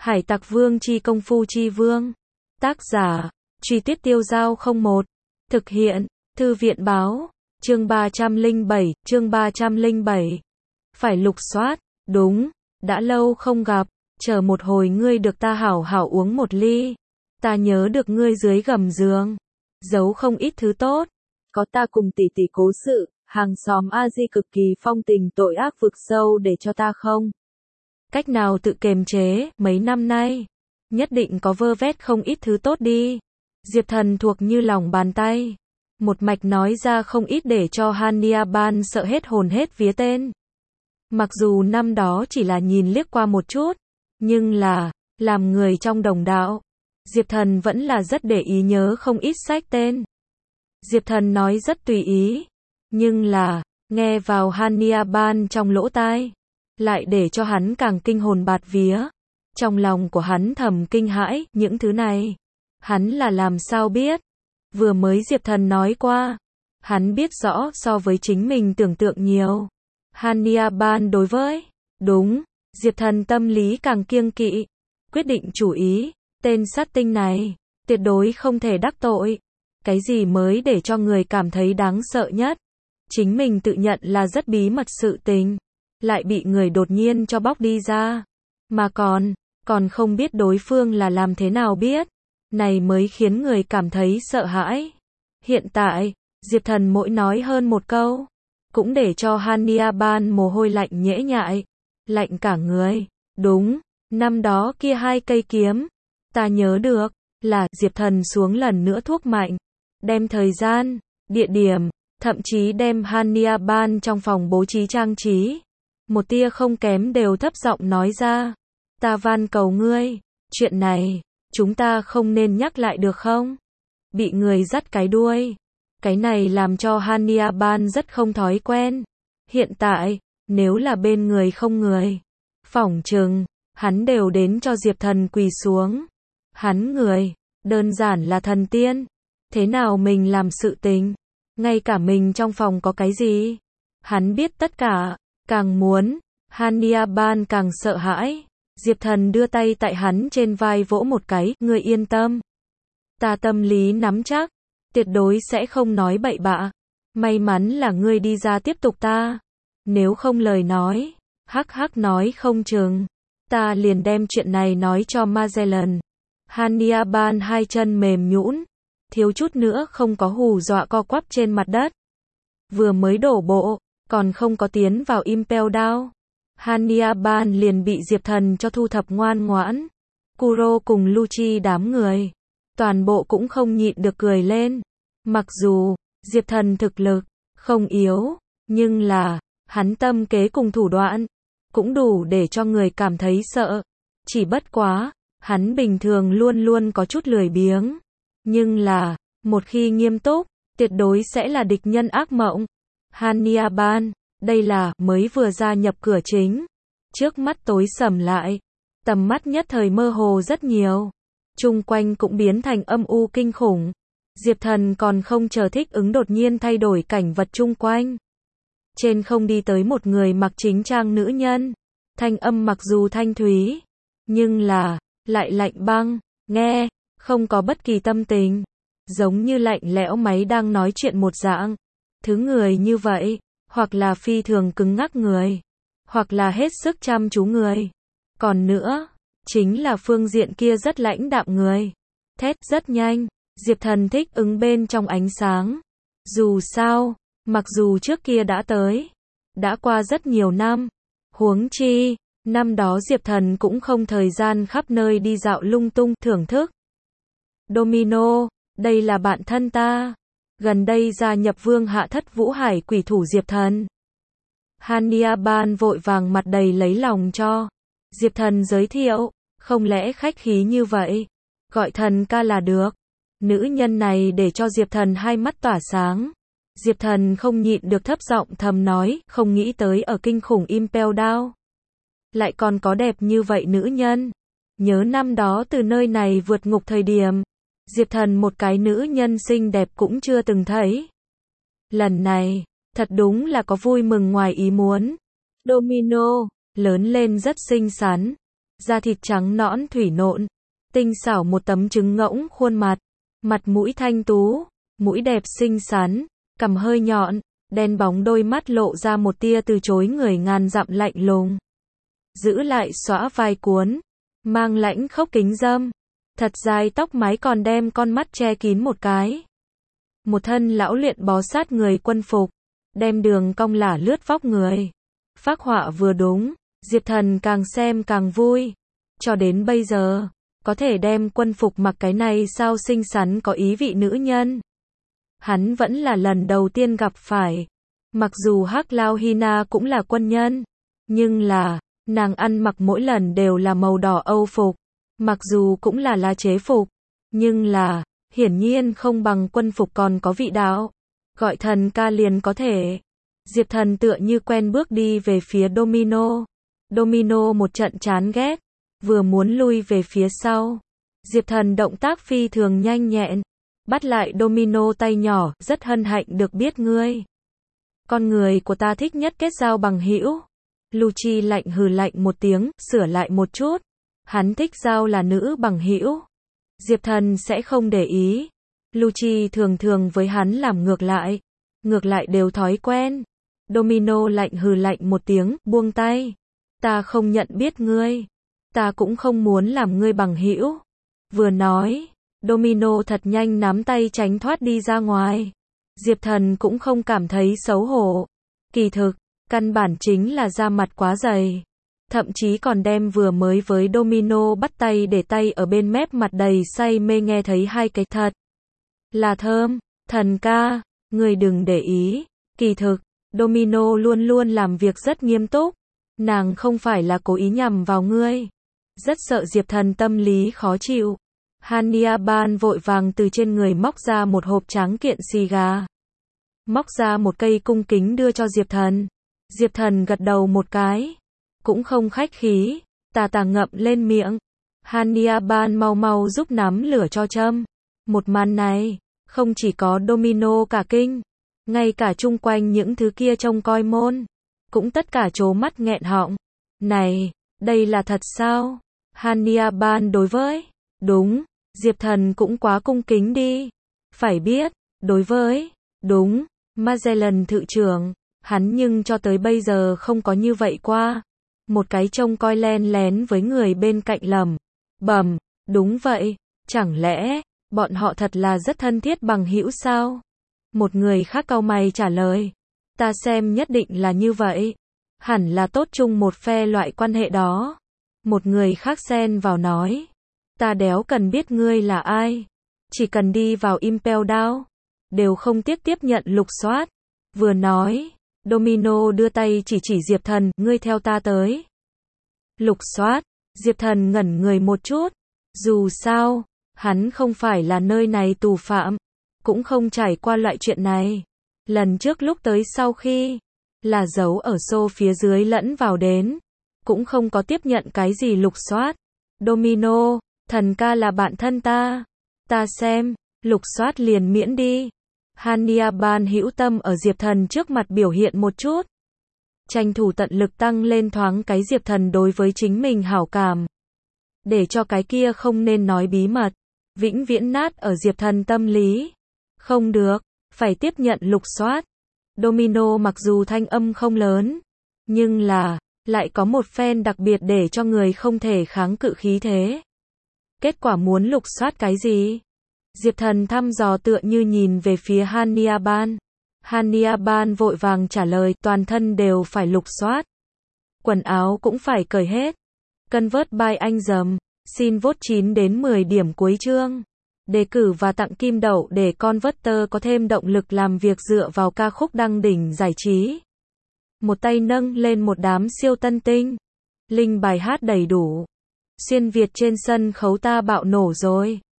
Hải Tặc Vương chi công phu chi vương. Tác giả, Truy Tuyết Tiêu Giao 01. Thực hiện, Thư viện báo. Chương 307. Phải lục soát, đúng, đã lâu không gặp, chờ một hồi ngươi được ta hảo hảo uống một ly. Ta nhớ được ngươi dưới gầm giường, giấu không ít thứ tốt. Có ta cùng tỷ tỷ cố sự, hàng xóm A Di cực kỳ phong tình tội ác vực sâu để cho ta không cách nào tự kiềm chế, mấy năm nay, nhất định có vơ vét không ít thứ tốt đi. Diệp Thần thuộc như lòng bàn tay, một mạch nói ra không ít để cho Hania Ban sợ hết hồn hết vía tên. Mặc dù năm đó chỉ là nhìn liếc qua một chút, nhưng là, làm người trong đồng đạo, Diệp Thần vẫn là rất để ý nhớ không ít sách tên. Diệp Thần nói rất tùy ý, nhưng là, nghe vào Hania Ban trong lỗ tai, lại để cho hắn càng kinh hồn bạt vía. Trong lòng của hắn thầm kinh hãi, những thứ này, hắn là làm sao biết? Vừa mới Diệp Thần nói qua, hắn biết rõ so với chính mình tưởng tượng nhiều. Hania Ban đối với, đúng, Diệp Thần tâm lý càng kiêng kỵ, quyết định chủ ý, tên sát tinh này, tuyệt đối không thể đắc tội. Cái gì mới để cho người cảm thấy đáng sợ nhất? Chính mình tự nhận là rất bí mật sự tình, lại bị người đột nhiên cho bóc đi ra, mà còn không biết đối phương là làm thế nào biết, này mới khiến người cảm thấy sợ hãi. Hiện tại, Diệp Thần mỗi nói hơn một câu, cũng để cho Hania Ban mồ hôi lạnh nhễ nhại, lạnh cả người. Đúng, năm đó kia 2 cây kiếm, ta nhớ được, là Diệp Thần xuống lần nữa thuốc mạnh, đem thời gian, địa điểm, thậm chí đem Hania Ban trong phòng bố trí trang trí, một tia không kém đều thấp giọng nói ra. Ta van cầu ngươi, chuyện này, chúng ta không nên nhắc lại được không? Bị người dắt cái đuôi. Cái này làm cho Hania Ban rất không thói quen. Hiện tại, nếu là bên người không người, phỏng chừng, hắn đều đến cho Diệp Thần quỳ xuống. Hắn người, đơn giản là thần tiên. Thế nào mình làm sự tình? Ngay cả mình trong phòng có cái gì? Hắn biết tất cả, càng muốn, Hania Ban càng sợ hãi. Diệp Thần đưa tay tại hắn trên vai vỗ một cái, ngươi yên tâm. Ta tâm lý nắm chắc, tuyệt đối sẽ không nói bậy bạ. May mắn là ngươi đi ra tiếp tục ta. Nếu không lời nói, hắc nói không chừng, ta liền đem chuyện này nói cho Magellan. Hania Ban 2 chân mềm nhũn, thiếu chút nữa không có hù dọa co quắp trên mặt đất. Vừa mới đổ bộ, còn không có tiến vào Impel Down, Hania Ban liền bị Diệp Thần cho thu thập ngoan ngoãn. Kuro cùng Lucci đám người, toàn bộ cũng không nhịn được cười lên. Mặc dù, Diệp Thần thực lực, không yếu, nhưng là, hắn tâm kế cùng thủ đoạn, cũng đủ để cho người cảm thấy sợ. Chỉ bất quá, hắn bình thường luôn luôn có chút lười biếng. Nhưng là, một khi nghiêm túc, tuyệt đối sẽ là địch nhân ác mộng. Hania Ban, đây là, mới vừa gia nhập cửa chính. Trước mắt tối sầm lại. Tầm mắt nhất thời mơ hồ rất nhiều. Chung quanh cũng biến thành âm u kinh khủng. Diệp Thần còn không chờ thích ứng đột nhiên thay đổi cảnh vật chung quanh. Trên không đi tới một người mặc chính trang nữ nhân. Thanh âm mặc dù thanh thúy, nhưng là, lại lạnh băng, nghe, không có bất kỳ tâm tình. Giống như lạnh lẽo máy đang nói chuyện một dạng. Thứ người như vậy, hoặc là phi thường cứng ngắc người, hoặc là hết sức chăm chú người. Còn nữa, chính là phương diện kia rất lãnh đạm người. Thét rất nhanh, Diệp Thần thích ứng bên trong ánh sáng. Dù sao, mặc dù trước kia đã tới, đã qua rất nhiều năm, huống chi, năm đó Diệp Thần cũng không thời gian khắp nơi đi dạo lung tung thưởng thức. Domino, đây là bạn thân ta. Gần đây gia nhập Vương Hạ Thất Vũ Hải quỷ thủ Diệp Thần. Hania Ban vội vàng mặt đầy lấy lòng cho Diệp Thần giới thiệu, không lẽ khách khí như vậy, gọi thần ca là được. Nữ nhân này để cho Diệp Thần hai mắt tỏa sáng. Diệp Thần không nhịn được thấp giọng thầm nói, không nghĩ tới ở kinh khủng Impel Down lại còn có đẹp như vậy nữ nhân. Nhớ năm đó từ nơi này vượt ngục thời điểm, Diệp Thần một cái nữ nhân xinh đẹp cũng chưa từng thấy. Lần này, thật đúng là có vui mừng ngoài ý muốn. Domino, lớn lên rất xinh xắn. da thịt trắng nõn thủy nộn, tinh xảo một tấm trứng ngỗng khuôn mặt, mặt mũi thanh tú, mũi đẹp xinh xắn, cằm hơi nhọn, đen bóng đôi mắt lộ ra một tia từ chối người ngàn dặm lạnh lùng. Giữ lại xõa vai cuốn, mang lãnh khốc kính dâm, thật dài tóc mái còn đem con mắt che kín một cái. Một thân lão luyện bó sát người quân phục, đem đường cong lả lướt vóc người. Phác họa vừa đúng, Diệp Thần càng xem càng vui. Cho đến bây giờ, có thể đem quân phục mặc cái này sao xinh xắn có ý vị nữ nhân. Hắn vẫn là lần đầu tiên gặp phải. Mặc dù Hắc Lao Hina cũng là quân nhân, nhưng là, nàng ăn mặc mỗi lần đều là màu đỏ Âu phục. Mặc dù cũng là lá chế phục, nhưng là, hiển nhiên không bằng quân phục còn có vị đạo. Gọi thần ca liền có thể. Diệp Thần tựa như quen bước đi về phía Domino. Domino một trận chán ghét, vừa muốn lui về phía sau. Diệp Thần động tác phi thường nhanh nhẹn, bắt lại Domino tay nhỏ, rất hân hạnh được biết ngươi. Con người của ta thích nhất kết giao bằng hữu. Lucci lạnh hừ lạnh một tiếng, sửa lại một chút. Hắn thích giao là nữ bằng hữu. Diệp Thần sẽ không để ý. Lucci thường thường với hắn làm ngược lại đều thói quen. Domino lạnh hừ lạnh một tiếng, buông tay. Ta không nhận biết ngươi. Ta cũng không muốn làm ngươi bằng hữu. Vừa nói, Domino thật nhanh nắm tay tránh thoát đi ra ngoài. Diệp Thần cũng không cảm thấy xấu hổ. Kỳ thực, căn bản chính là da mặt quá dày. Thậm chí còn đem vừa mới với Domino bắt tay để tay ở bên mép mặt đầy say mê nghe thấy hai cái thật là thơm. Thần ca, ngươi đừng để ý. Kỳ thực, Domino luôn luôn làm việc rất nghiêm túc. Nàng không phải là cố ý nhằm vào ngươi. Rất sợ Diệp Thần tâm lý khó chịu. Hania Ban vội vàng từ trên người móc ra một hộp tráng kiện xì gà. Móc ra một cây cung kính đưa cho Diệp Thần. Diệp Thần gật đầu một cái. Cũng không khách khí, tà ngậm lên miệng. Hania Ban mau mau giúp nắm lửa cho châm. Một màn này, không chỉ có Domino cả kinh, ngay cả chung quanh những thứ kia trông coi môn, cũng tất cả trố mắt nghẹn họng. Này, đây là thật sao? Hania Ban đối với, đúng, Diệp Thần cũng quá cung kính đi. Phải biết, đối với, đúng, Magellan thự trưởng, hắn nhưng cho tới bây giờ không có như vậy qua. Một cái trông coi len lén với người bên cạnh lẩm bẩm, đúng vậy, chẳng lẽ, bọn họ thật là rất thân thiết bằng hữu sao? Một người khác cau mày trả lời, ta xem nhất định là như vậy. Hẳn là tốt chung một phe loại quan hệ đó. Một người khác xen vào nói, ta đéo cần biết ngươi là ai. Chỉ cần đi vào Impel Down, đều không tiếc tiếp nhận lục soát. Vừa nói, Domino đưa tay chỉ Diệp Thần, ngươi theo ta tới. Lục soát, Diệp Thần ngẩn người một chút. Dù sao, hắn không phải là nơi này tù phạm, cũng không trải qua loại chuyện này. Lần trước lúc tới sau khi, là giấu ở xô phía dưới lẫn vào đến, cũng không có tiếp nhận cái gì lục soát. Domino, thần ca là bạn thân ta. Ta xem, lục soát liền miễn đi. Hania Ban hữu tâm ở Diệp Thần trước mặt biểu hiện một chút. Tranh thủ tận lực tăng lên thoáng cái Diệp Thần đối với chính mình hảo cảm. Để cho cái kia không nên nói bí mật, vĩnh viễn nát ở Diệp Thần tâm lý. Không được, phải tiếp nhận lục soát. Domino mặc dù thanh âm không lớn, nhưng là, lại có một phen đặc biệt để cho người không thể kháng cự khí thế. Kết quả muốn lục soát cái gì? Diệp Thần thăm dò tựa như nhìn về phía Hania Ban. Hania Ban vội vàng trả lời, toàn thân đều phải lục soát. Quần áo cũng phải cởi hết. Convert by anh dầm. Xin vote 9 đến 10 điểm cuối chương. Đề cử và tặng kim đậu để Converter có thêm động lực làm việc dựa vào ca khúc đăng đỉnh giải trí. Một tay nâng lên một đám siêu tân tinh. Link bài hát đầy đủ. Xuyên Việt trên sân khấu ta bạo nổ rồi.